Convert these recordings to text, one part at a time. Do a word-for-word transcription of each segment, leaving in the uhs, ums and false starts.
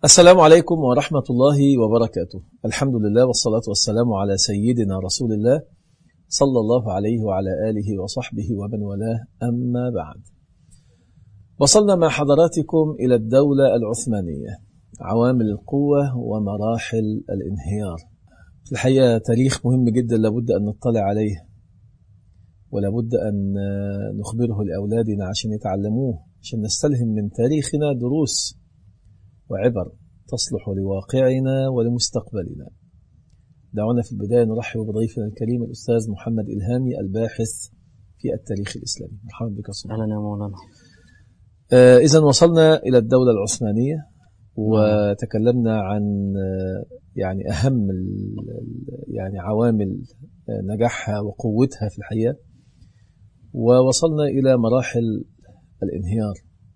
السلام عليكم ورحمة الله وبركاته. الحمد لله والصلاة والسلام على سيدنا رسول الله صلى الله عليه وعلى آله وصحبه ومن والاه، أما بعد. وصلنا مع حضراتكم إلى الدولة العثمانية، عوامل القوة ومراحل الانهيار. الحقيقة تاريخ مهم جدا لابد أن نطلع عليه، ولابد أن نخبره لأولادنا عشان يتعلموه، عشان نستلهم من تاريخنا دروس وعبر تصلح لواقعنا ولمستقبلنا. دعونا في البداية نرحب بضيفنا الكريم الأستاذ محمد إلهامي، الباحث في التاريخ الإسلامي. مرحبا بك صديقي. أهلا يا مولانا. آه إذن وصلنا إلى الدولة العثمانية وتكلمنا عن آه يعني أهم يعني عوامل آه نجاحها وقوتها في الحياة، ووصلنا إلى مراحل الانهيار،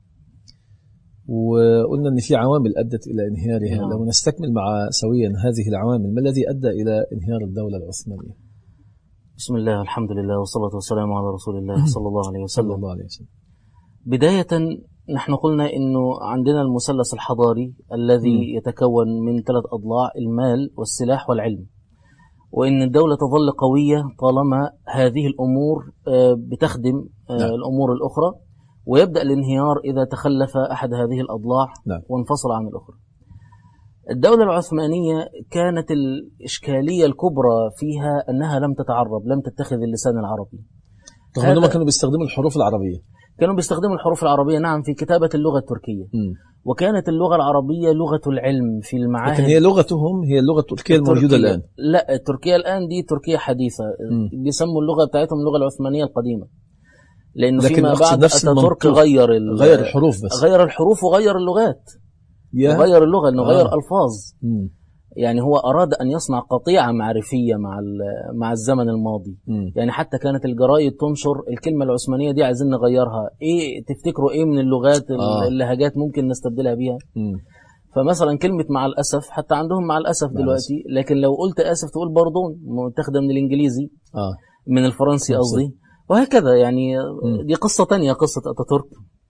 وقلنا أن في عوامل أدت إلى انهيارها. نعم. لو نستكمل مع سويا هذه العوامل، ما الذي أدى إلى انهيار الدولة العثمانية؟ بسم الله والحمد لله والصلاة والسلام على رسول الله صلى الله عليه وسلم. صلى الله عليه وسلم. بداية نحن قلنا أنه عندنا المثلث الحضاري الذي م. يتكون من ثلاث أضلاع: المال والسلاح والعلم، وأن الدولة تظل قوية طالما هذه الأمور بتخدم نعم. الأمور الأخرى، ويبدأ الانهيار إذا تخلف أحد هذه الأضلاع نعم. وانفصل عن الأخرى. الدولة العثمانية كانت الإشكالية الكبرى فيها أنها لم تتعرب، لم تتخذ اللسان العربي. رغم أنهم كانوا بيستخدموا الحروف العربية. كانوا بيستخدموا الحروف العربية نعم في كتابة اللغة التركية. م. وكانت اللغة العربية لغة العلم في المعاهد. لكن هي لغتهم هي اللغة التركية الموجودة الآن. لا، التركية الآن دي تركيا حديثة. م. بيسموا اللغة بتاعتهم اللغة العثمانية القديمة، لأنه فيما بعد أتاتورك غير غير الحروف بس غير الحروف وغير اللغات وغير اللغة، إنه غير آه. ألفاظ. م. يعني هو أراد أن يصنع قطيعة معرفية مع مع الزمن الماضي. م. يعني حتى كانت الجرايد تنشر الكلمة العثمانية دي عايزين نغيرها، إيه تفتكروا إيه من اللغات آه. اللهجات ممكن نستبدلها بيها؟ م. فمثلا كلمة مع الأسف حتى عندهم مع الأسف مع دلوقتي الأسف. لكن لو قلت آسف تقول باردون، متاخدة من الإنجليزي آه. من الفرنسي قصدي، وهكذا. يعني دي قصة تانية، قصة أتاتورك.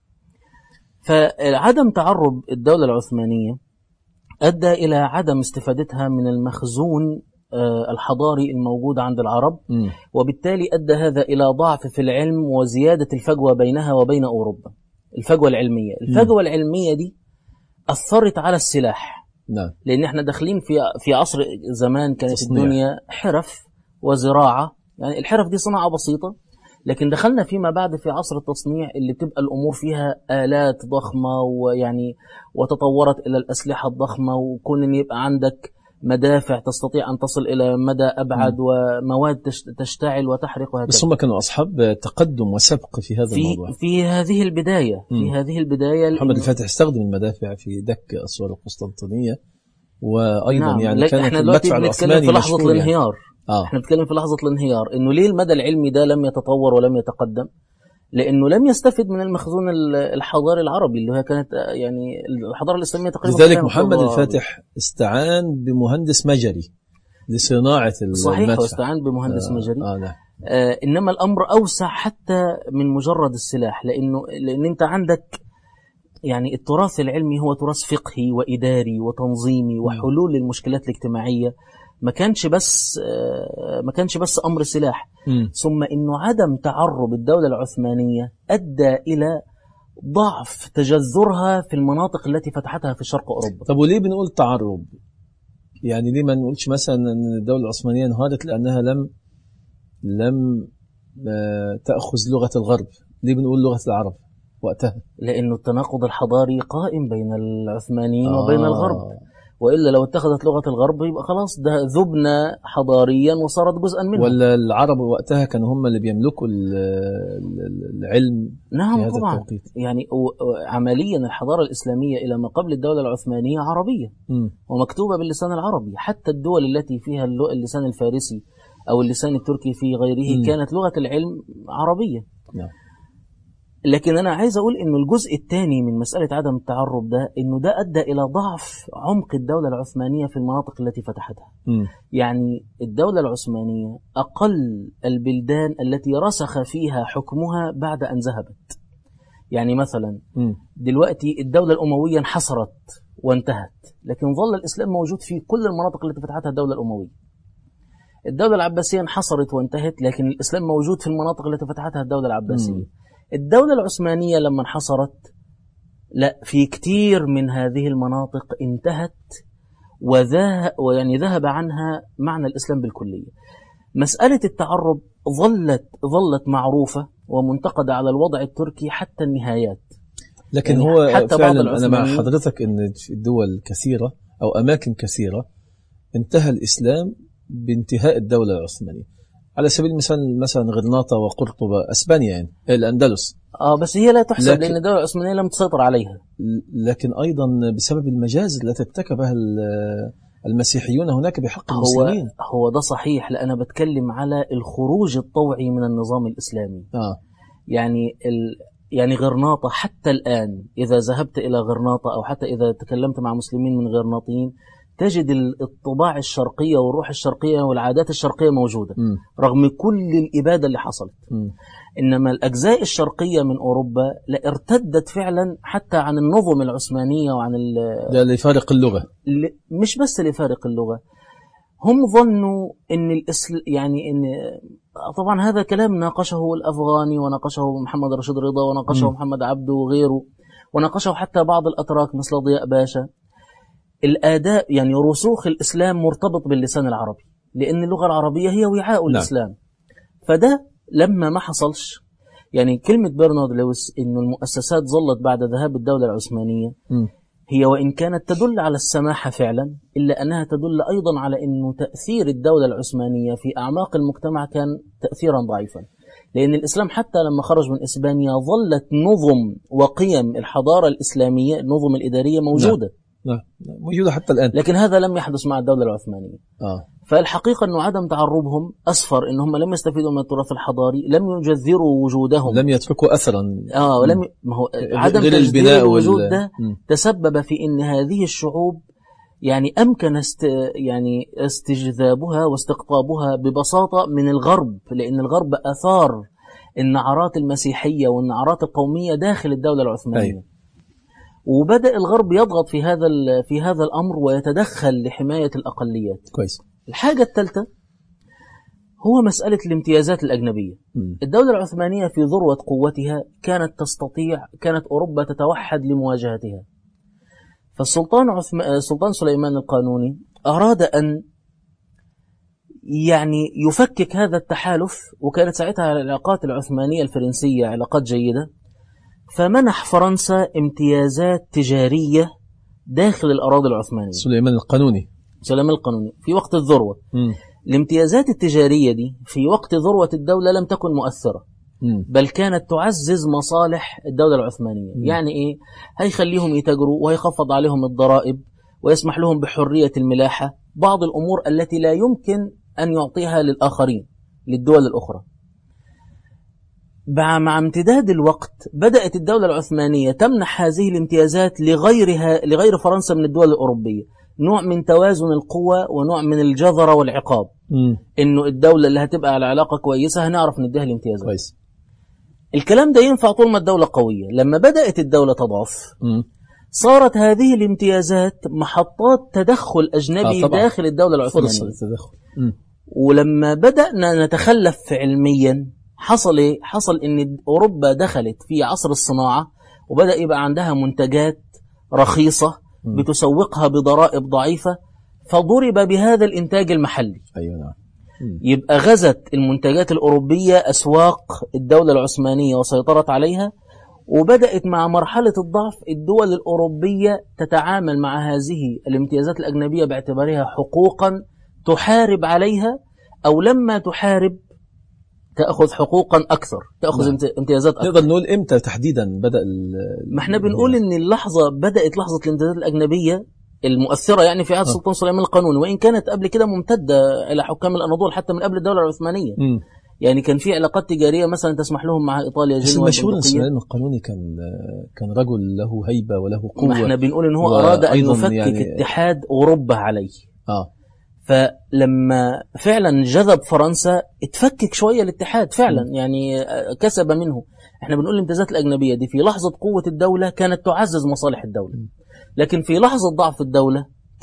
فعدم تعرب الدولة العثمانية أدى إلى عدم استفادتها من المخزون الحضاري الموجود عند العرب، م. وبالتالي أدى هذا إلى ضعف في العلم وزيادة الفجوة بينها وبين أوروبا. الفجوة العلمية الفجوة م. العلمية دي أثرت على السلاح. نعم. لأن احنا داخلين في في عصر زمان كانت تصنيع. الدنيا حرف وزراعة، يعني الحرف دي صناعة بسيطة، لكن دخلنا فيما بعد في عصر التصنيع اللي تبقى الأمور فيها آلات ضخمة، ويعني وتطورت إلى الأسلحة الضخمة، وكون أن يبقى عندك مدافع تستطيع أن تصل إلى مدى أبعد م. ومواد تشتعل وتحرق وهكذا. بس هم كانوا أصحاب تقدم وسبق في هذا في الموضوع. في هذه البداية م. في هذه البداية محمد الفاتح استخدم المدافع في دك أسوار القسطنطينية، وأيضا نعم. يعني كانت المدفع العثماني في لحظة الانهيار. آه. احنا بنتكلم في لحظة الانهيار، انه ليه المدى العلمي ده لم يتطور ولم يتقدم؟ لانه لم يستفد من المخزون الحضاري العربي اللي هي كانت يعني الحضارة الإسلامية تقريبا. لذلك محمد الفاتح استعان بمهندس مجري لصناعة المدفع. صحيح، واستعان بمهندس آه. مجري. آه نعم. آه انما الامر اوسع حتى من مجرد السلاح، لانه لان انت عندك يعني التراث العلمي هو تراث فقهي وإداري وتنظيمي وحلول للمشكلات الاجتماعية، ما كانش بس ما كانش بس أمر سلاح. م. ثم إنه عدم تعرب الدولة العثمانية أدى إلى ضعف تجذرها في المناطق التي فتحتها في شرق أوروبا. طب وليه بنقول تعرب؟ يعني ليه ما نقولش مثلا أن الدولة العثمانية انهارت لأنها لم لم تأخذ لغة الغرب؟ ليه بنقول لغة العرب وقتها؟ لأنه التناقض الحضاري قائم بين العثمانيين آه. وبين الغرب، وإلا لو اتخذت لغة الغرب يبقى خلاص ده ذبنا حضاريا وصارت جزءا منه. ولا العرب وقتها كانوا هم اللي بيملكوا العلم؟ نعم طبعا التوقيت. يعني عمليا الحضارة الإسلامية إلى ما قبل الدولة العثمانية عربية م. ومكتوبة باللسان العربي. حتى الدول التي فيها اللسان الفارسي أو اللسان التركي في غيره م. كانت لغة العلم عربية. نعم. لكن أنا عايز أقول إنه الجزء الثاني من مسألة عدم التعرب ده إنه ده أدى إلى ضعف عمق الدولة العثمانية في المناطق التي فتحتها. م. يعني الدولة العثمانية أقل البلدان التي رسخ فيها حكمها بعد أن ذهبت. يعني مثلا م. دلوقتي الدولة الأموية انحصرت وانتهت، لكن ظل الإسلام موجود في كل المناطق التي فتحتها الدولة الأموية. الدولة العباسية انحصرت وانتهت، لكن الإسلام موجود في المناطق التي فتحتها الدولة العباسية. م. الدولة العثمانية لما انحصرت، لا، في كتير من هذه المناطق انتهت وذهب ويعني ذهب عنها معنى الإسلام بالكلية. مسألة التعرب ظلت ظلت معروفة ومنتقدة على الوضع التركي حتى النهايات. لكن يعني هو حتى فعلا أنا مع حضرتك أن الدول كثيرة أو أماكن كثيرة انتهى الإسلام بانتهاء الدولة العثمانية. على سبيل المثال مثلا غرناطة وقرطبة، أسبانيا يعني الأندلس. آه بس هي لا تحسب لكن لأن الدولة العثمانية لم تسيطر عليها. لكن أيضا بسبب المجازر التي ارتكبها المسيحيون هناك بحق المسلمين. هو, هو ده صحيح، لأنا بتكلم على الخروج الطوعي من النظام الإسلامي. آه. يعني ال يعني غرناطة حتى الآن إذا ذهبت إلى غرناطة أو حتى إذا تكلمت مع مسلمين من غرناطيين تجد الطباع الشرقية والروح الشرقية والعادات الشرقية موجودة. م. رغم كل الإبادة اللي حصلت. م. إنما الأجزاء الشرقية من أوروبا لا ارتدت فعلا حتى عن النظم العثمانية وعن ده لفارق اللغة. مش بس لفارق اللغة، هم ظنوا إن الإسل يعني إن طبعا هذا كلام ناقشه الأفغاني وناقشه محمد رشيد رضا وناقشه م. محمد عبده وغيره، وناقشه حتى بعض الأتراك مثل ضياء باشا. الآداء يعني رسوخ الإسلام مرتبط باللسان العربي، لأن اللغة العربية هي وعاء الإسلام. فده لما ما حصلش، يعني كلمة برنارد لويس إنه المؤسسات ظلت بعد ذهاب الدولة العثمانية م. هي وإن كانت تدل على السماحة فعلا، إلا أنها تدل أيضا على أنه تأثير الدولة العثمانية في أعماق المجتمع كان تأثيرا ضعيفا، لأن الإسلام حتى لما خرج من إسبانيا ظلت نظم وقيم الحضارة الإسلامية، النظم الإدارية موجودة. لا. لا. موجودة حتى الآن، لكن هذا لم يحدث مع الدولة العثمانية. آه. فالحقيقة أنه عدم تعربهم أسفر أنهم لم يستفيدوا من التراث الحضاري، لم يجذروا وجودهم، لم يتركوا أثرا. آه ولم ي... ما هو عدم تجذير الوجود وال... ده م. تسبب في أن هذه الشعوب يعني أمكن است... يعني استجذابها واستقطابها ببساطة من الغرب، لأن الغرب أثار النعرات المسيحية والنعرات القومية داخل الدولة العثمانية. أي. وبدأ الغرب يضغط في هذا في هذا الأمر ويتدخل لحماية الأقليات. كويس. الحاجة الثالثة هو مسألة الامتيازات الأجنبية. م. الدولة العثمانية في ذروة قوتها كانت تستطيع كانت أوروبا تتوحد لمواجهتها. فالسلطان عثم... السلطان سليمان القانوني أراد أن يعني يفكك هذا التحالف، وكانت ساعتها العلاقات العثمانية الفرنسية علاقات جيدة، فمنح فرنسا امتيازات تجارية داخل الأراضي العثمانية. سليمان القانوني سليمان القانوني في وقت الذروة. م. الامتيازات التجارية دي في وقت ذروة الدولة لم تكن مؤثرة، م. بل كانت تعزز مصالح الدولة العثمانية. م. يعني إيه؟ هيخليهم يتاجروا ويخفض عليهم الضرائب ويسمح لهم بحرية الملاحة، بعض الأمور التي لا يمكن أن يعطيها للآخرين للدول الأخرى. مع امتداد الوقت بدأت الدولة العثمانية تمنح هذه الامتيازات لغيرها لغير فرنسا من الدول الأوروبية، نوع من توازن القوى ونوع من الجذر والعقاب. م. إنه الدولة اللي هتبقى على علاقة كويسة هنعرف نديها الامتيازات. كويس. الكلام ده ينفع طول ما الدولة قوية. لما بدأت الدولة تضعف م. صارت هذه الامتيازات محطات تدخل أجنبي آه داخل الدولة العثمانية. ولما بدأنا نتخلف علميا حصل ايه؟ حصل ان اوروبا دخلت في عصر الصناعه وبدا يبقى عندها منتجات رخيصه بتسوقها بضرائب ضعيفه، فضرب بهذا الانتاج المحلي. ايوه نعم. يبقى غزت المنتجات الاوروبيه اسواق الدوله العثمانيه وسيطرت عليها، وبدات مع مرحله الضعف الدول الاوروبيه تتعامل مع هذه الامتيازات الاجنبيه باعتبارها حقوقا تحارب عليها، او لما تحارب تأخذ حقوقا أكثر، تأخذ نعم. امتيازات أكثر. نقدر نقول إمتى تحديدا بدأ ما احنا بنقول إن اللحظة بدأت لحظة الامتيازات الأجنبية المؤثرة يعني في عهد السلطان سليمان القانوني، وإن كانت قبل كده ممتدة إلى حكام الأناضول حتى من قبل الدولة العثمانية. م. يعني كان في علاقات تجارية مثلا تسمح لهم مع إيطاليا جنوب. المشهور إن سليمان القانوني كان كان رجل له هيبة وله قوة. ما احنا بنقول إن هو أراد أن يفكك يعني اتحاد أوروبا عليه. آه. فلما فعلا جذب فرنسا اتفكك شوية الاتحاد فعلا، م. يعني كسب منه. احنا بنقول الامتيازات الأجنبية دي في لحظة قوة الدولة كانت تعزز مصالح الدولة، م. لكن في لحظة ضعف الدولة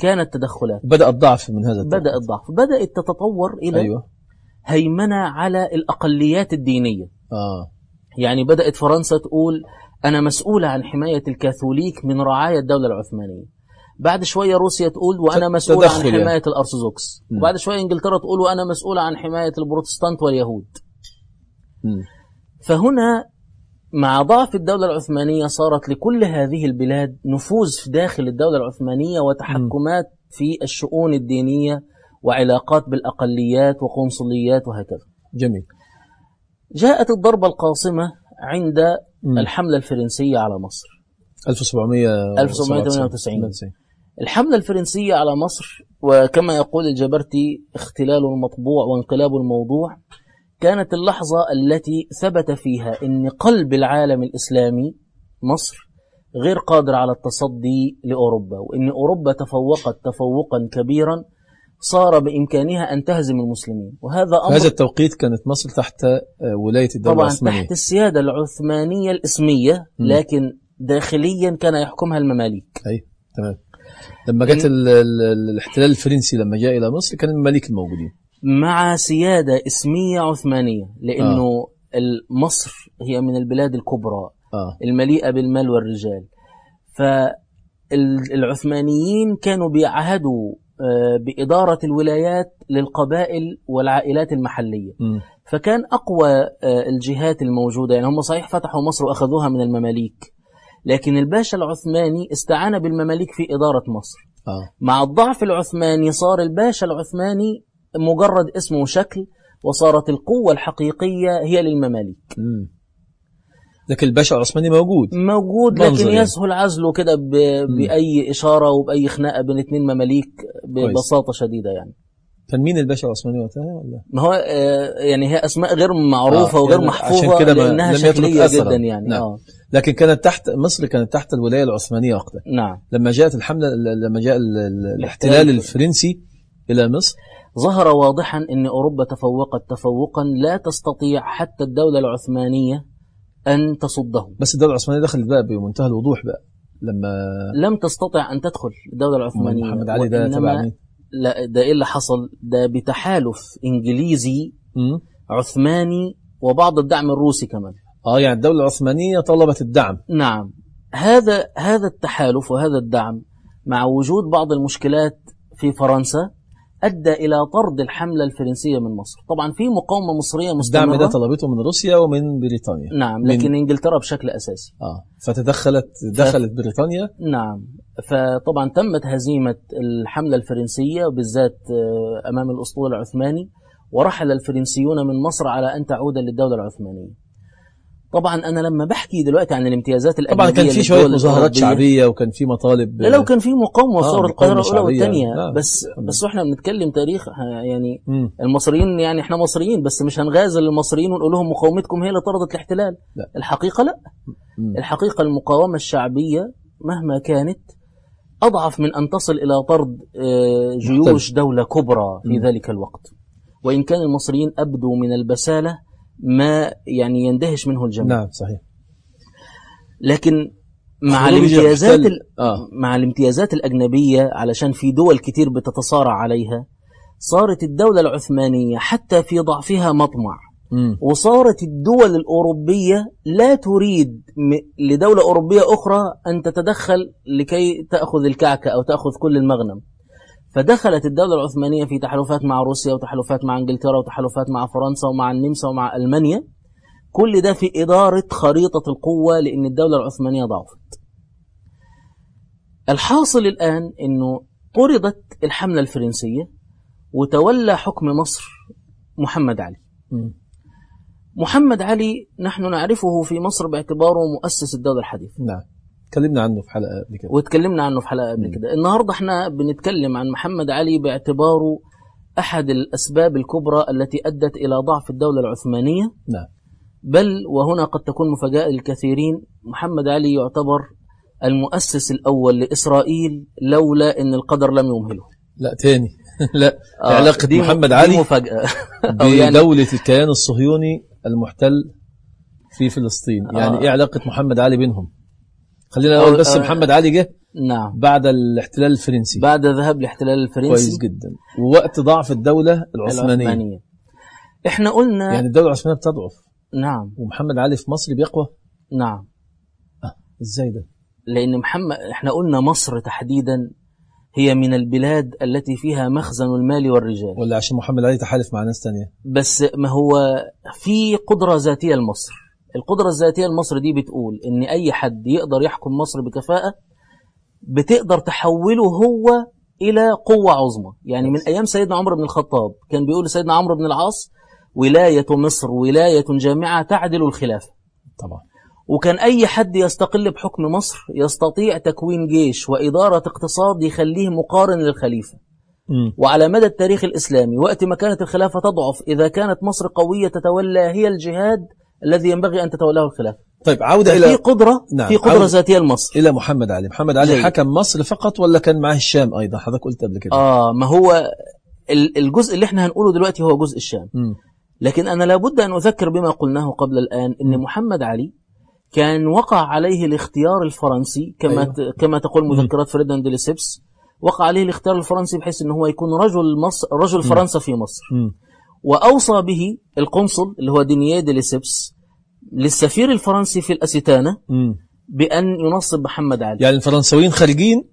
كانت تدخلات. بدأ الضعف من هذا التوقيت. بدأ الضعف، بدأت تتطور إلى أيوة. هيمنة على الأقليات الدينية. آه. يعني بدأت فرنسا تقول أنا مسؤولة عن حماية الكاثوليك من رعاية الدولة العثمانية. بعد شوية روسيا تقول وأنا مسؤولة عن حماية يعني. الأرثوذكس. وبعد شوية إنجلترا تقول وأنا مسؤولة عن حماية البروتستانت واليهود. م. فهنا مع ضعف الدولة العثمانية صارت لكل هذه البلاد نفوذ في داخل الدولة العثمانية وتحكمات م. في الشؤون الدينية وعلاقات بالأقليات وقنصليات وهكذا. جميل. جاءت الضربة القاصمة عند م. الحملة الفرنسية على مصر ألف وسبعمائة وثمانية وتسعين. الحملة الفرنسية على مصر، وكما يقول الجبرتي اختلال المطبوع وانقلاب الموضوع، كانت اللحظة التي ثبت فيها أن قلب العالم الإسلامي مصر غير قادر على التصدي لأوروبا، وأن أوروبا تفوقت تفوقا كبيرا صار بإمكانها أن تهزم المسلمين. وهذا أمر هذا التوقيت كانت مصر تحت ولاية الدولة طبعا العثمانية، تحت السيادة العثمانية الإسمية، لكن داخليا كان يحكمها المماليك. أي تمام. لما جاءت الاحتلال الفرنسي لما جاء إلى مصر كان المماليك الموجودين مع سيادة اسمية عثمانية، لأنه آه. مصر هي من البلاد الكبرى آه. المليئة بالمال والرجال. فالعثمانيين كانوا بيعهدوا بإدارة الولايات للقبائل والعائلات المحلية. م. فكان أقوى الجهات الموجودة، يعني هم صحيح فتحوا مصر وأخذوها من المماليك، لكن الباشا العثماني استعان بالمماليك في إدارة مصر. آه. مع الضعف العثماني صار الباشا العثماني مجرد اسم وشكل، وصارت القوة الحقيقية هي للمماليك. م. لكن الباشا العثماني موجود موجود لكن يسهل عزله كده بأي إشارة وبأي خناقة بين اثنين مماليك ببساطة شديدة. يعني كان مين الباشا العثماني وقتها ولا؟ ما هو آه يعني هي أسماء غير معروفة آه وغير يعني محفوظة لأنها شكلية جدا يعني. نعم. آه. لكن كانت تحت مصر كانت تحت الولاية العثمانية وقتها. نعم. لما جاءت الحملة لما جاء الاحتلال الفرنسي إلى مصر ظهر واضحا أن أوروبا تفوقت تفوقا لا تستطيع حتى الدولة العثمانية أن تصده. بس الدولة العثمانية دخلت بقى بمنتهى الوضوح بقى لما لم تستطع أن تدخل الدولة العثمانية. محمد علي ده تبع مين؟ لا ده إيه اللي حصل؟ ده بتحالف إنجليزي م? عثماني وبعض الدعم الروسي كمان. آه يعني الدولة العثمانية طلبت الدعم. نعم. هذا هذا التحالف وهذا الدعم مع وجود بعض المشكلات في فرنسا أدى إلى طرد الحملة الفرنسية من مصر. طبعا في مقاومة مصرية مستمرة. الدعم ده طلبته من روسيا ومن بريطانيا. نعم لكن من... إنجلترا بشكل أساسي. آه فتدخلت دخلت ف... بريطانيا. نعم. فطبعا تمت هزيمة الحملة الفرنسية وبالذات أمام الأسطول العثماني، ورحل الفرنسيون من مصر على أن تعود للدولة العثمانية. طبعا أنا لما بحكي دلوقتي عن الامتيازات الأجنبية طبعا كان في شوية مظاهرات شعبية وكان في مطالب. لا لو كان في مقاومة وثورة آه القاهرة الأولى والثانية. آه. بس بس إحنا بنتكلم تاريخ يعني. م. المصريين يعني إحنا مصريين بس مش هنغازل المصريين ونقول لهم مقاومتكم هي اللي طردت الاحتلال. لا. الحقيقة لا. م. الحقيقة المقاومة الشعبية مهما كانت أضعف من أن تصل إلى طرد جيوش دولة كبرى في م. ذلك الوقت. وإن كان المصريين أبدوا من البسالة ما يعني يندهش منه الجميع. نعم صحيح. لكن مع الامتيازات آه. مع الامتيازات الأجنبية علشان في دول كتير بتتصارع عليها، صارت الدولة العثمانية حتى في ضعفها مطمع. م. وصارت الدول الأوروبية لا تريد لدولة أوروبية أخرى أن تتدخل لكي تأخذ الكعكة أو تأخذ كل المغنم. فدخلت الدولة العثمانية في تحالفات مع روسيا وتحالفات مع انجلترا وتحالفات مع فرنسا ومع النمسا ومع ألمانيا، كل ده في إدارة خريطة القوة لأن الدولة العثمانية ضعفت. الحاصل الآن أنه طردت الحملة الفرنسية وتولى حكم مصر محمد علي. م. محمد علي نحن نعرفه في مصر باعتباره مؤسس الدولة الحديثة. نعم. تكلمنا عنه في حلقة قبل كده. وتكلمنا عنه في حلقة قبل كده. النهاردة احنا بنتكلم عن محمد علي باعتباره أحد الأسباب الكبرى التي أدت إلى ضعف الدولة العثمانية. نعم. بل وهنا قد تكون مفاجأة للكثيرين، محمد علي يعتبر المؤسس الأول لإسرائيل لولا أن القدر لم يمهله. لا تاني لا آه علاقة محمد علي مفاجأة بدولة الكيان الصهيوني المحتل في فلسطين. يعني آه. ايه علاقة محمد علي بينهم؟ خلينا نقول بس آه محمد علي جه نعم. بعد الاحتلال الفرنسي، بعد ذهاب الاحتلال الفرنسي. كويس جدا. ووقت ضعف الدولة العثمانية. العثمانية. احنا قلنا يعني الدولة العثمانية بتضعف. نعم. ومحمد علي في مصر بيقوى. نعم. آه. ازاي ده؟ لأن محمد احنا قلنا مصر تحديدا هي من البلاد التي فيها مخزن المال والرجال، ولا عشان محمد علي تحالف مع ناس تانية؟ بس ما هو في قدرة ذاتية لمصر. القدرة الذاتية لمصر دي بتقول ان اي حد يقدر يحكم مصر بكفاءة بتقدر تحوله هو الى قوة عظمى. يعني من ايام سيدنا عمر بن الخطاب كان بيقول سيدنا عمرو بن العاص: ولاية مصر ولاية جامعة تعدل الخلافة. طبعا. وكان أي حد يستقل بحكم مصر يستطيع تكوين جيش وإدارة اقتصاد يخليه مقارن للخليفة. م. وعلى مدى التاريخ الإسلامي وقت ما كانت الخلافة تضعف، إذا كانت مصر قوية تتولى هي الجهاد الذي ينبغي أن تتولاه الخلافة. طيب عودة في إلى قدرة نعم. في قدرة ذاتية لمصر. إلى محمد علي. محمد علي جيد. حكم مصر فقط ولا كان معاه الشام أيضا؟ حضرتك قلت قبل كده. آه ما هو الجزء اللي احنا هنقوله دلوقتي هو جزء الشام. م. لكن أنا لابد أن أذكر بما قلناه قبل الآن إن محمد علي كان وقع عليه الاختيار الفرنسي كما أيوة. كما تقول مذكرات فريدان دي ليسيبس، وقع عليه الاختيار الفرنسي بحيث أنه هو يكون رجل مصر رجل فرنسا في مصر. م. وأوصى به القنصل اللي هو دينييه دي ليسيبس للسفير الفرنسي في الأسيتانة م. بأن ينصب محمد علي. يعني الفرنسويين خارجين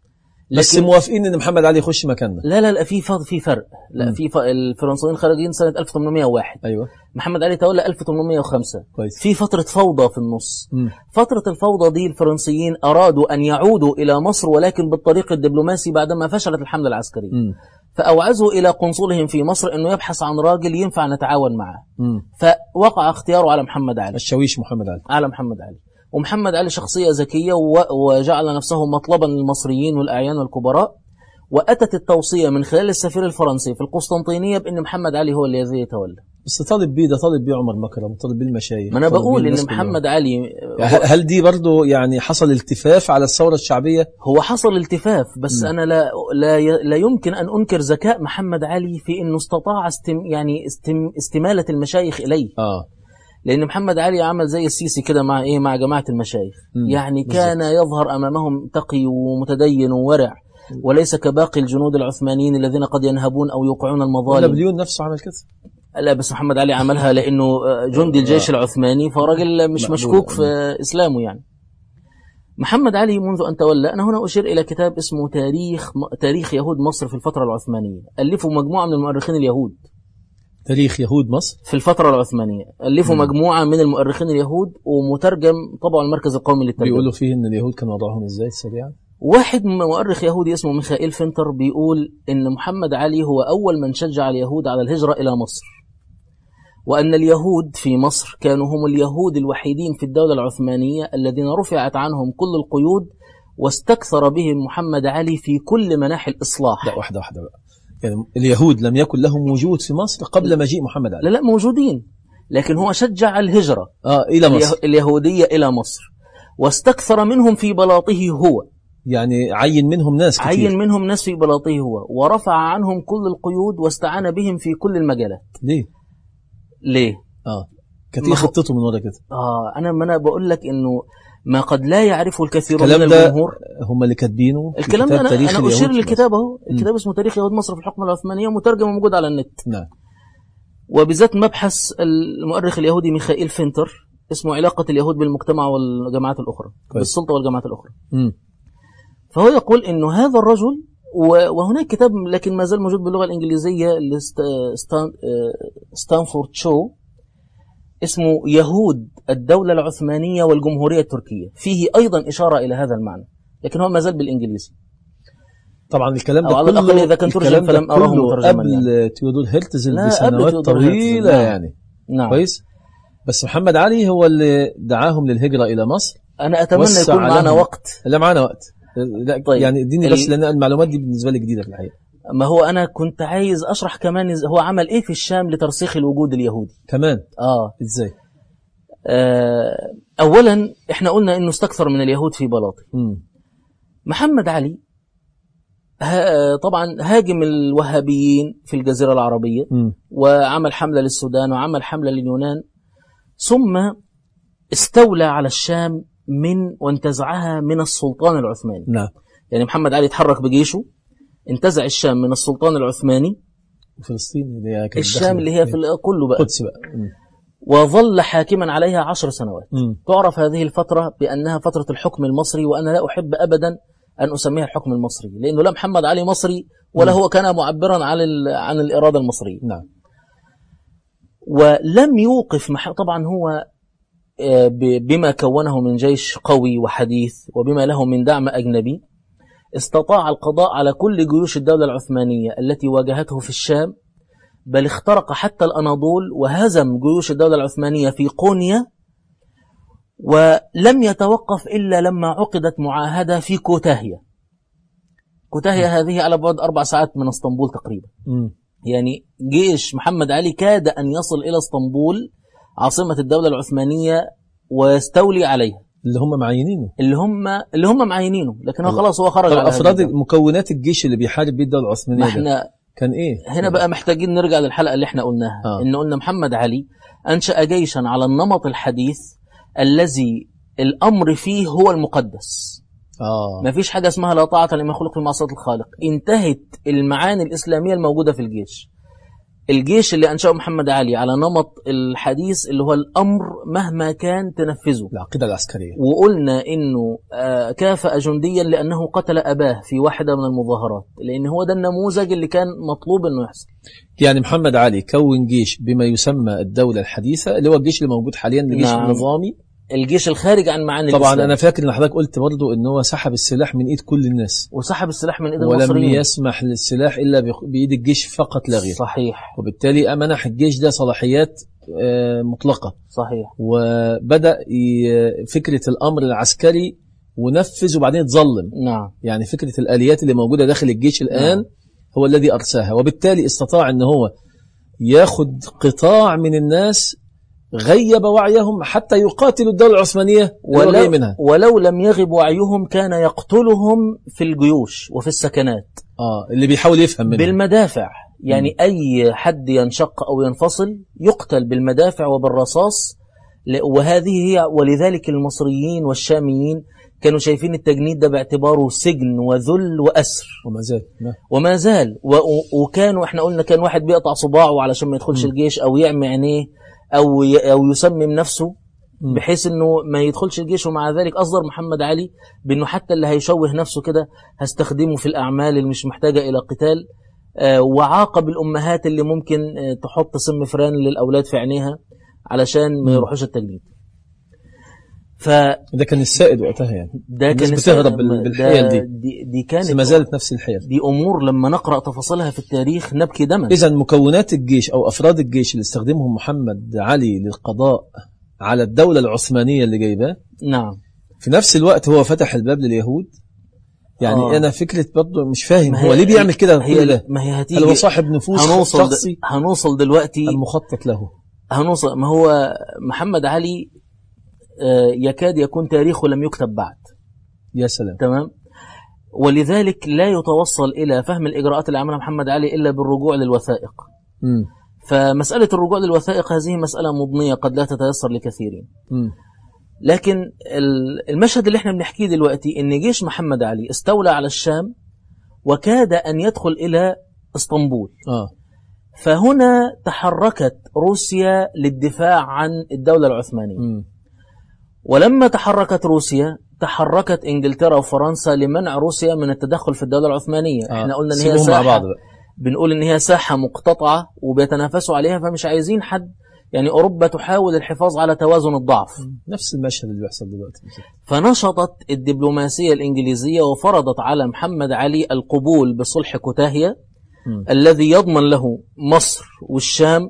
بس موافقين ان محمد علي يخش مكاننا. لا لا لا في في فرق. لا في الفرنسيين خارجين سنة ألف وثمانمائة وواحد. ايوه. محمد علي تولى ألف وثمانمائة وخمسة. كويس. في فترة فوضى في النص. م. فترة الفوضى دي الفرنسيين أرادوا أن يعودوا إلى مصر ولكن بالطريق الدبلوماسي بعدما فشلت الحملة العسكرية. م. فأوعزوا إلى قنصلهم في مصر أنه يبحث عن راجل ينفع نتعاون معه. م. فوقع اختياره على محمد علي. الشويش محمد علي. على محمد علي. ومحمد علي شخصية ذكية وجعل نفسه مطلبا للمصريين والأعيان والكبراء. وأتت التوصية من خلال السفير الفرنسي في القسطنطينية بأن محمد علي هو الذي يتولى. بس طالب بيه ده طالب بيه عمر مكرم، طالب بيه المشايخ. ما أنا بقول إن محمد علي هل دي برضو يعني حصل التفاف على الثورة الشعبية؟ هو حصل التفاف بس م. أنا لا لا لا يمكن أن أنكر ذكاء محمد علي في إنه استطاع استم يعني استم استمالة المشايخ إليه. آه. لأن محمد علي عمل زي السيسي كده مع إيه مع جماعة المشايخ. م. يعني كان بالزبط. يظهر أمامهم تقي ومتدين وورع، وليس كباقي الجنود العثمانيين الذين قد ينهبون أو يوقعون المظالم. نابليون نفسه عمل كده. لا بس محمد علي عملها لأنه جندي الجيش العثماني، فراجل مش مشكوك في إسلامه. يعني محمد علي منذ أن تولى، أنا هنا أشير إلى كتاب اسمه تاريخ تاريخ يهود مصر في الفترة العثمانية، ألفه مجموعة من المؤرخين اليهود. تاريخ يهود مصر في الفترة العثمانية ألفه مجموعة من المؤرخين اليهود ومترجم طبعا المركز القومي للترجمة. بيقولوا فيه إن اليهود كانوا وضعهم إزاي سريعا. واحد مؤرخ يهودي اسمه ميخائيل فينتر بيقول إن محمد علي هو أول من شجع اليهود على الهجرة إلى مصر، وأن اليهود في مصر كانوا هم اليهود الوحيدين في الدولة العثمانية الذين رفعت عنهم كل القيود واستكثر بهم محمد علي في كل مناحي الإصلاح. لا واحدة واحدة بقى. يعني اليهود لم يكن لهم وجود في مصر قبل مجيء محمد علي. لا لا موجودين، لكن هو شجع الهجرة آه إلى مصر. اليهودية إلى مصر واستكثر منهم في بلاطه هو. يعني عين منهم ناس كتير. عين منهم ناس في بلاطه هو ورفع عنهم كل القيود واستعان بهم في كل المجالات. ليه؟ ليه؟ آه كتير خطته من ورا كده. آه أنا ما أنا بقول لك إنه ما قد لا يعرفه الكثير من الجمهور. هم اللي كاتبينه الكلام ده. أنا, أنا أشير للكتاب أهو، الكتاب اسمه تاريخ يهود مصر في الحكم العثمانية، مترجم وموجود على النت. نعم. وبالذات مبحث المؤرخ اليهودي ميخائيل فينتر اسمه علاقة اليهود بالمجتمع والجماعات الأخرى، كويس. بالسلطة والجماعات الأخرى. م. فهو يقول إنه هذا الرجل، وهناك كتاب لكن ما زال موجود باللغة الإنجليزية لستانفورد شو اسمه يهود الدولة العثمانية والجمهورية التركية، فيه أيضا إشارة إلى هذا المعنى، لكن هو ما زال بالإنجليزي. طبعا الكلام ده على الأقل إذا كان ترجم فلم أراه مترجما قبل يعني. تيودور هرتزل بسنوات طويلة. نعم. يعني نعم. كويس. بس محمد علي هو اللي دعاهم للهجرة إلى مصر. أنا أتمنى يكون معنا وقت. لا معنا وقت. لا طيب. يعني اديني بس لأن المعلومات دي بالنسبة لي جديدة في الحقيقة. ما هو أنا كنت عايز أشرح كمان هو عمل إيه في الشام لترسيخ الوجود اليهودي كمان. آه إزاي؟ آه أولا إحنا قلنا إنه استكثر من اليهود في بلاطي. م. محمد علي ها طبعا هاجم الوهابيين في الجزيرة العربية م. وعمل حملة للسودان وعمل حملة لليونان، ثم استولى على الشام من وانتزعها من السلطان العثماني. نعم. يعني محمد علي تحرك بجيشه، انتزع الشام من السلطان العثماني، فلسطين اللي هي الشام اللي هي في كله بقى القدس بقى، وظل حاكما عليها عشر سنوات. م. تعرف هذه الفترة بأنها فترة الحكم المصري، وأنا لا أحب أبدا أن أسميها الحكم المصري، لأنه لا محمد علي مصري ولا م. هو كان معبرا عن عن الإرادة المصرية. نعم. ولم يوقف مح... طبعا هو بما كونه من جيش قوي وحديث وبما له من دعم أجنبي استطاع القضاء على كل جيوش الدولة العثمانية التي واجهته في الشام، بل اخترق حتى الأناضول وهزم جيوش الدولة العثمانية في قونيا، ولم يتوقف إلا لما عقدت معاهدة في كوتاهية. كوتاهية م. هذه على بعد أربع ساعات من اسطنبول تقريبا. م. يعني جيش محمد علي كاد أن يصل إلى اسطنبول عاصمة الدولة العثمانية ويستولي عليها، اللي هم معينينه اللي هم اللي هم معينينه لكن هو خلاص هو خرج على أفراد مكونات الجيش اللي بيحارب بيه الدولة العثمانية. احنا كان إيه؟ هنا بقى محتاجين نرجع للحلقة اللي احنا قلناها. آه. إنه قلنا محمد علي أنشأ جيشا على النمط الحديث الذي الأمر فيه هو المقدس. آه. ما فيش حاجة اسمها لا طاعة لمخلوق في معصية الخالق. انتهت المعاني الإسلامية الموجودة في الجيش. الجيش اللي أنشأه محمد علي على نمط الحديث اللي هو الأمر مهما كان تنفذه، العقيدة العسكرية. وقلنا إنه كافأ جنديا لأنه قتل أباه في واحدة من المظاهرات، لأن هو ده النموذج اللي كان مطلوب إنه يحصل. يعني محمد علي كون جيش بما يسمى الدولة الحديثة اللي هو الجيش اللي موجود حاليا، الجيش نعم. النظامي، الجيش الخارج عن معاني طبعا الإسلام. أنا فاكر إن حضرتك قلت برضو إن هو سحب السلاح من إيد كل الناس، وسحب السلاح من إيد ولم المصريين، ولم يسمح للسلاح إلا بإيد الجيش فقط لا غير. صحيح. وبالتالي منح الجيش ده صلاحيات مطلقة. صحيح. وبدأ فكرة الأمر العسكري ونفذ وبعدين اتظلم. نعم. يعني فكرة الآليات اللي موجودة داخل الجيش الآن نعم. هو الذي أرساها، وبالتالي استطاع أن هو ياخد قطاع من الناس غيب وعيهم حتى يقاتلوا الدولة العثمانية ولو, منها. ولو لم يغب وعيهم كان يقتلهم في الجيوش وفي السكنات. آه اللي بيحاول يفهم منهم. بالمدافع. يعني م. أي حد ينشق أو ينفصل يقتل بالمدافع وبالرصاص. وهذه هي، ولذلك المصريين والشاميين كانوا شايفين التجنيد ده باعتباره سجن وذل وأسر، وما زال وما زال وكانوا احنا قلنا كان واحد بيقطع صباعه علشان ما يدخلش م. الجيش أو يعمي عينيه أو أو يسمم نفسه بحيث إنه ما يدخلش الجيش. ومع ذلك أصدر محمد علي بأنه حتى اللي هيشوه نفسه كده هستخدمه في الأعمال اللي مش محتاجة إلى قتال. آه وعاقب الأمهات اللي ممكن آه تحط سم فران للأولاد في عينيها علشان ما يروحوش التجنيد. ف ده كان السائد وقتها، يعني ده كان بتهرب بالحيل دي. دي, دي كانت ما زالت نفس الحيل. دي أمور لما نقرأ تفاصيلها في التاريخ نبكي دما. إذا مكونات الجيش أو أفراد الجيش اللي استخدمهم محمد علي للقضاء على الدولة العثمانية اللي جايباه، نعم، في نفس الوقت هو فتح الباب لليهود. يعني آه. أنا فكرة برضه مش فاهم هو ليه بيعمل كده كل ده. ما هي هتيجي، هل هو صاحب نفوذ شخصي؟ هنوصل دلوقتي المخطط له. هنوصل. ما هو محمد علي يكاد يكون تاريخه لم يكتب بعد. يا سلام. تمام. ولذلك لا يتوصل إلى فهم الإجراءات اللي عملها محمد علي إلا بالرجوع للوثائق. م. فمسألة الرجوع للوثائق هذه مسألة مضنية قد لا تتيسر لكثيرين. م. لكن المشهد اللي احنا بنحكيه دلوقتي إن جيش محمد علي استولى على الشام وكاد أن يدخل إلى اسطنبول. آه. فهنا تحركت روسيا للدفاع عن الدولة العثمانية. م. ولما تحركت روسيا تحركت انجلترا وفرنسا لمنع روسيا من التدخل في الدولة العثمانية. آه. احنا قلنا ان هي ساحة، بنقول ان هي ساحة مقتطعة وبيتنافسوا عليها، فمش عايزين حد. يعني اوروبا تحاول الحفاظ على توازن الضعف. نفس المشهد اللي بيحصل دلوقتي. فنشطت الدبلوماسية الانجليزية وفرضت على محمد علي القبول بصلح كوتاهية م. الذي يضمن له مصر والشام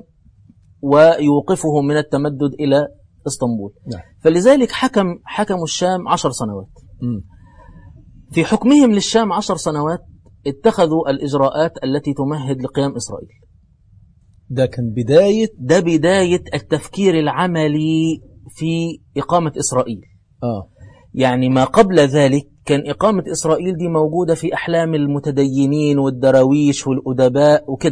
ويوقفه من التمدد الى اسطنبول. نعم. فلذلك حكم حكموا الشام عشر سنوات. م. في حكمهم للشام عشر سنوات اتخذوا الإجراءات التي تمهد لقيام إسرائيل. ده كان بداية ده بداية التفكير العملي في إقامة إسرائيل. آه. يعني ما قبل ذلك كان إقامة إسرائيل دي موجودة في أحلام المتدينين والدراويش والأدباء وكده.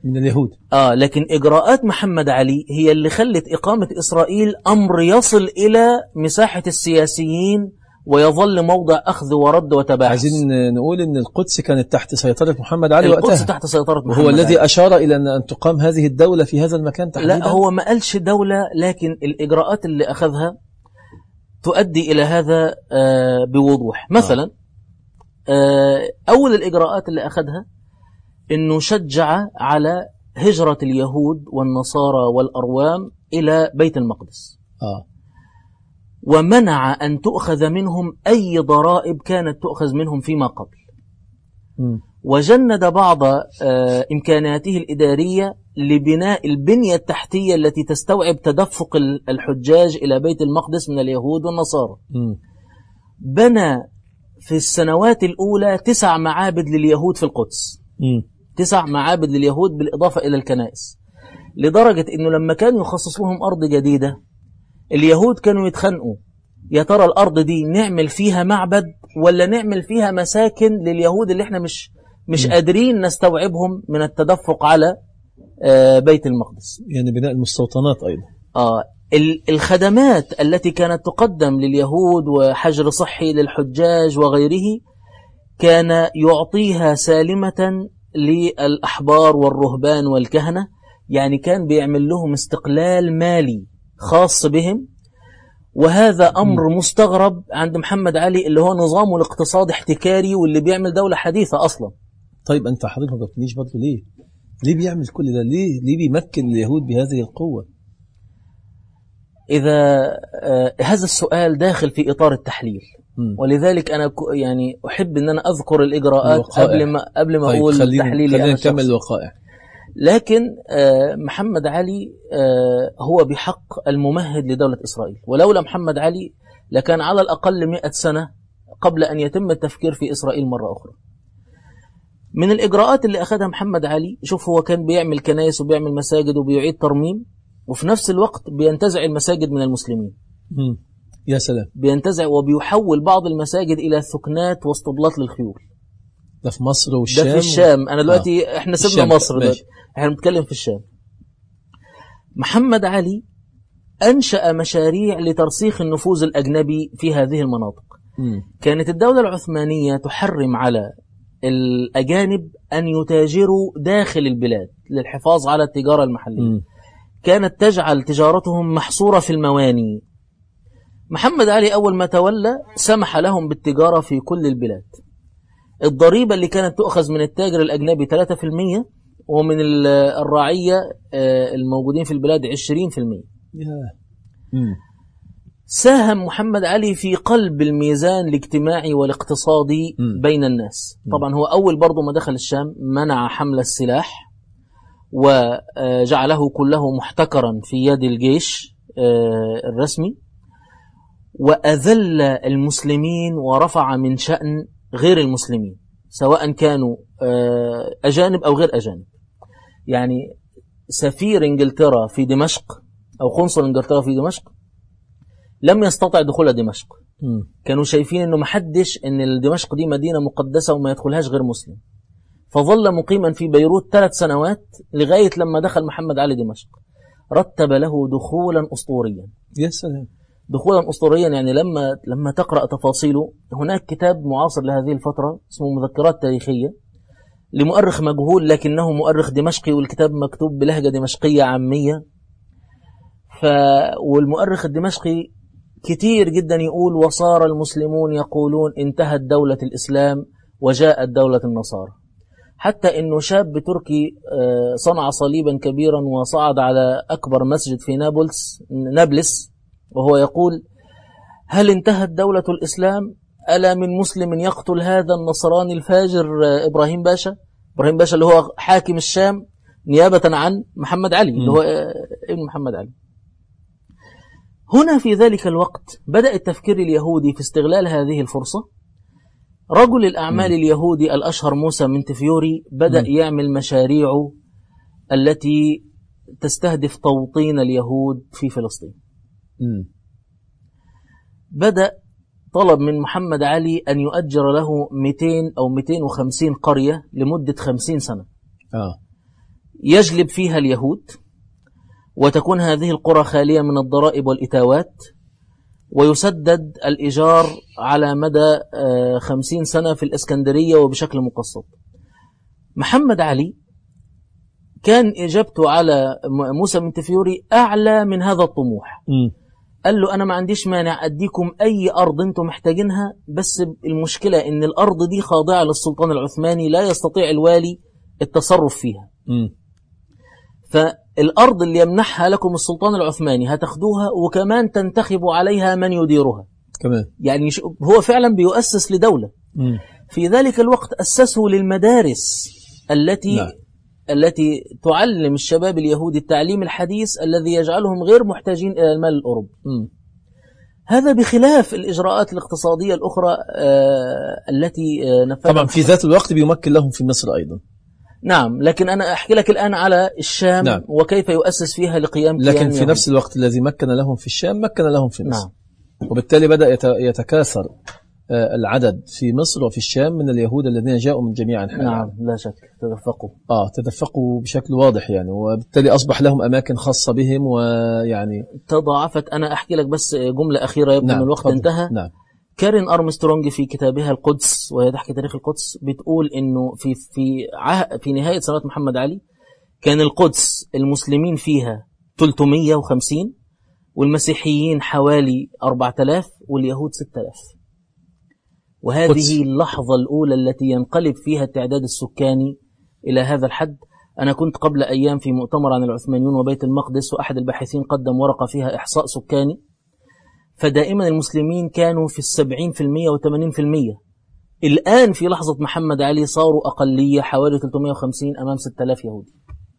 من اليهود. آه لكن إجراءات محمد علي هي اللي خلت إقامة إسرائيل أمر يصل إلى مساحة السياسيين ويظل موضع أخذ ورد وتباحث. عايزين نقول إن القدس كانت تحت سيطرة محمد علي وقتها. القدس تحت سيطرة محمد وهو علي. الذي أشار إلى أن تقام هذه الدولة في هذا المكان تحديدا. لا هو ما قالش دولة، لكن الإجراءات اللي أخذها تؤدي إلى هذا آه بوضوح. مثلا آه أول الإجراءات اللي أخذها إنه شجع على هجرة اليهود والنصارى والأروام إلى بيت المقدس. آه. ومنع أن تؤخذ منهم أي ضرائب كانت تؤخذ منهم فيما قبل. م. وجند بعض آه إمكاناته الإدارية لبناء البنية التحتية التي تستوعب تدفق الحجاج إلى بيت المقدس من اليهود والنصارى. م. بنى في السنوات الأولى تسع معابد لليهود في القدس. م. تسع معابد لليهود بالإضافة إلى الكنائس، لدرجة أنه لما كانوا يخصصوا لهم أرض جديدة اليهود كانوا يتخانقوا، يا ترى الأرض دي نعمل فيها معبد ولا نعمل فيها مساكن لليهود اللي احنا مش مش م. قادرين نستوعبهم من التدفق على آه بيت المقدس. يعني بناء المستوطنات أيضا. آه الخدمات التي كانت تقدم لليهود وحجر صحي للحجاج وغيره كان يعطيها سالمة للأحبار والرهبان والكهنة، يعني كان بيعمل لهم استقلال مالي خاص بهم. وهذا أمر مستغرب عند محمد علي اللي هو نظامه الاقتصادي احتكاري واللي بيعمل دولة حديثة أصلا. طيب أنت حضرتك ما قلتليش برضه ليه ليه بيعمل كل ده؟ ليه ليه بيمكن اليهود بهذه القوة؟ إذا آه هذا السؤال داخل في إطار التحليل، م. ولذلك أنا يعني أحب أن أنا أذكر الإجراءات الوقائع. قبل ما قبل ما طيب أقول خلينا تحليلي. خلينا نكمل الوقائع. لكن آه محمد علي آه هو بحق الممهد لدولة إسرائيل، ولولا محمد علي لكان على الأقل مئة سنة قبل أن يتم التفكير في إسرائيل مرة أخرى. من الإجراءات اللي أخذها محمد علي، شوف هو كان بيعمل كنائس وبيعمل مساجد وبيعيد ترميم، وفي نفس الوقت بينتزع المساجد من المسلمين. م. يا سلام. بينتزع وبيحول بعض المساجد إلى ثكنات واسطبلات للخيول. ده في مصر والشام. ده في الشام. أنا دلوقتي آه. إحنا سيبنا مصر دلوقتي، إحنا بنتكلم في الشام. محمد علي أنشأ مشاريع لترسيخ النفوذ الأجنبي في هذه المناطق. م. كانت الدولة العثمانية تحرم على الأجانب أن يتاجروا داخل البلاد للحفاظ على التجارة المحلية. م. كانت تجعل تجارتهم محصورة في المواني. محمد علي أول ما تولى سمح لهم بالتجارة في كل البلاد. الضريبة اللي كانت تؤخذ من التاجر الأجنبي ثلاثة بالمئة ومن الرعية الموجودين في البلاد عشرين بالمئة. ساهم محمد علي في قلب الميزان الاجتماعي والاقتصادي م. بين الناس. طبعا هو أول برضو ما دخل الشام منع حمل السلاح وجعله كله محتكرا في يد الجيش الرسمي، وأذل المسلمين ورفع من شأن غير المسلمين سواء كانوا أجانب أو غير أجانب. يعني سفير إنجلترا في دمشق أو قنصل إنجلترا في دمشق لم يستطع دخول دمشق. م. كانوا شايفين أنه محدش أن دمشق دي مدينة مقدسة وما يدخلهاش غير مسلم، فظل مقيما في بيروت ثلاث سنوات لغاية لما دخل محمد علي دمشق. رتب له دخولا أسطوريا. يا سلام. دخولا أسطوريا، يعني لما لما تقرأ تفاصيله. هناك كتاب معاصر لهذه الفترة اسمه مذكرات تاريخية لمؤرخ مجهول لكنه مؤرخ دمشقي، والكتاب مكتوب بلهجة دمشقية عامية. ف والمؤرخ الدمشقي كتير جدا يقول: وصار المسلمون يقولون انتهت دولة الإسلام وجاءت دولة النصارى. حتى إنه شاب تركي صنع صليبا كبيرا وصعد على أكبر مسجد في نابلس نابلس وهو يقول: هل انتهت دولة الإسلام؟ ألا من مسلم يقتل هذا النصراني الفاجر إبراهيم باشا. إبراهيم باشا اللي هو حاكم الشام نيابة عن محمد علي اللي هو ابن محمد علي. هنا في ذلك الوقت بدأ التفكير اليهودي في استغلال هذه الفرصة. رجل الأعمال م. اليهودي الأشهر موسى منتفيوري بدأ م. يعمل مشاريعه التي تستهدف توطين اليهود في فلسطين. م. بدأ طلب من محمد علي أن يؤجر له مئتين أو مئتين وخمسين قرية لمدة خمسين سنة. آه. يجلب فيها اليهود، وتكون هذه القرى خالية من الضرائب والإتاوات، ويسدد الإيجار على مدى خمسين سنة في الإسكندرية وبشكل مقسط. محمد علي كان إجابته على موسى منتفيوري أعلى من هذا الطموح. م. قال له أنا ما عنديش مانع أديكم أي أرض أنتم محتاجينها، بس المشكلة إن الأرض دي خاضعة للسلطان العثماني، لا يستطيع الوالي التصرف فيها. م. فالأرض اللي يمنحها لكم السلطان العثماني هتاخدوها، وكمان تنتخبوا عليها من يديرها كمان. يعني هو فعلا بيؤسس لدولة. م. في ذلك الوقت أسسوا للمدارس التي لا. التي تعلم الشباب اليهودي التعليم الحديث الذي يجعلهم غير محتاجين إلى المال الأوروبي. م. هذا بخلاف الإجراءات الاقتصادية الأخرى آه التي آه نفذها. طبعا في ذات الوقت بيمكن لهم في مصر أيضا. نعم، لكن أنا أحكي لك الآن على الشام. نعم. وكيف يؤسس فيها لقيام لكن كيان في يهودي. نفس الوقت الذي مكن لهم في الشام مكن لهم في مصر. نعم. وبالتالي بدأ يتكاثر العدد في مصر وفي الشام من اليهود الذين جاءوا من جميع أنحاء العالم. العالم. نعم لا شك تدفقوا. آه تدفقوا بشكل واضح يعني، وبالتالي أصبح لهم أماكن خاصة بهم ويعني تضاعفت. أنا أحكي لك بس جملة أخيرة يبدو نعم. من الوقت فضل. انتهى. نعم. كارين أرمسترونج في كتابها القدس، وهي تحكي تاريخ القدس، بتقول إنه في في عه... في نهاية سنوات محمد علي كان القدس المسلمين فيها ثلاثمائة وخمسين، والمسيحيين حوالي أربعة آلاف، واليهود ستة آلاف. وهذه قدس. اللحظة الأولى التي ينقلب فيها التعداد السكاني إلى هذا الحد. أنا كنت قبل أيام في مؤتمر عن العثمانيون وبيت المقدس، وأحد الباحثين قدم ورقة فيها إحصاء سكاني، فدائما المسلمين كانوا في السبعين في المية وثمانين في المية. الآن في لحظة محمد علي صاروا أقلية حوالي ثلاثمائة وخمسين أمام ستة آلاف يهودي.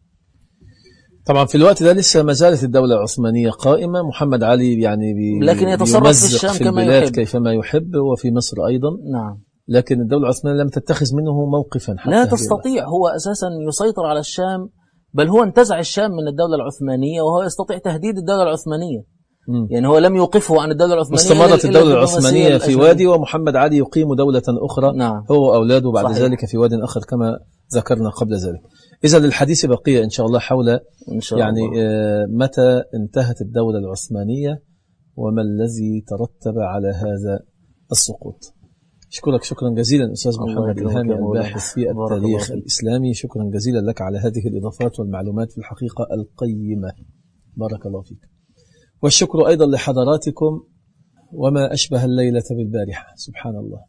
طبعا في الوقت ده لسه ما زالت الدولة العثمانية قائمة. محمد علي يعني بي لكن يتصرف في الشام في كما البلاد يحب. كيفما يحب، وفي مصر أيضا. نعم. لكن الدولة العثمانية لم تتخذ منه موقفا حتى لا تستطيع. هو أساسا يسيطر على الشام، بل هو انتزع الشام من الدولة العثمانية، وهو يستطيع تهديد الدولة العثمانية. م. يعني هو لم يوقفه عن الدولة العثمانية. استمرت الدولة العثمانية في وادي، ومحمد علي يقيم دولة أخرى. نعم. هو وأولاده بعد صحيح. ذلك في واد آخر كما ذكرنا قبل ذلك. إذا للحديث بقية إن شاء الله حول إن شاء يعني الله. آه متى انتهت الدولة العثمانية وما الذي ترتب على هذا السقوط. أشكرك شكرا جزيلا أستاذ محمد الهامي الباحث في التاريخ الإسلامي. شكرا جزيلا لك على هذه الإضافات والمعلومات في الحقيقة القيمة. بارك الله فيك. والشكر أيضا لحضراتكم. وما أشبه الليلة بالبارحة، سبحان الله.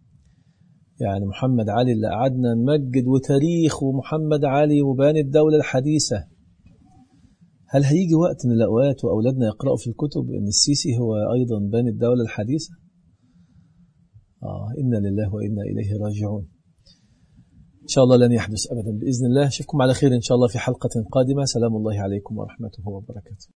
يعني محمد علي اللي قعدنا نمجد وتاريخ ومحمد علي وبان الدولة الحديثة، هل هيجي وقت من الأوقات وأولادنا يقرأوا في الكتب أن السيسي هو أيضا بان الدولة الحديثة؟ آه إنا لله وإنا إليه راجعون. إن شاء الله لن يحدث أبدا بإذن الله. أشوفكم على خير إن شاء الله في حلقة قادمة. سلام الله عليكم ورحمته وبركاته.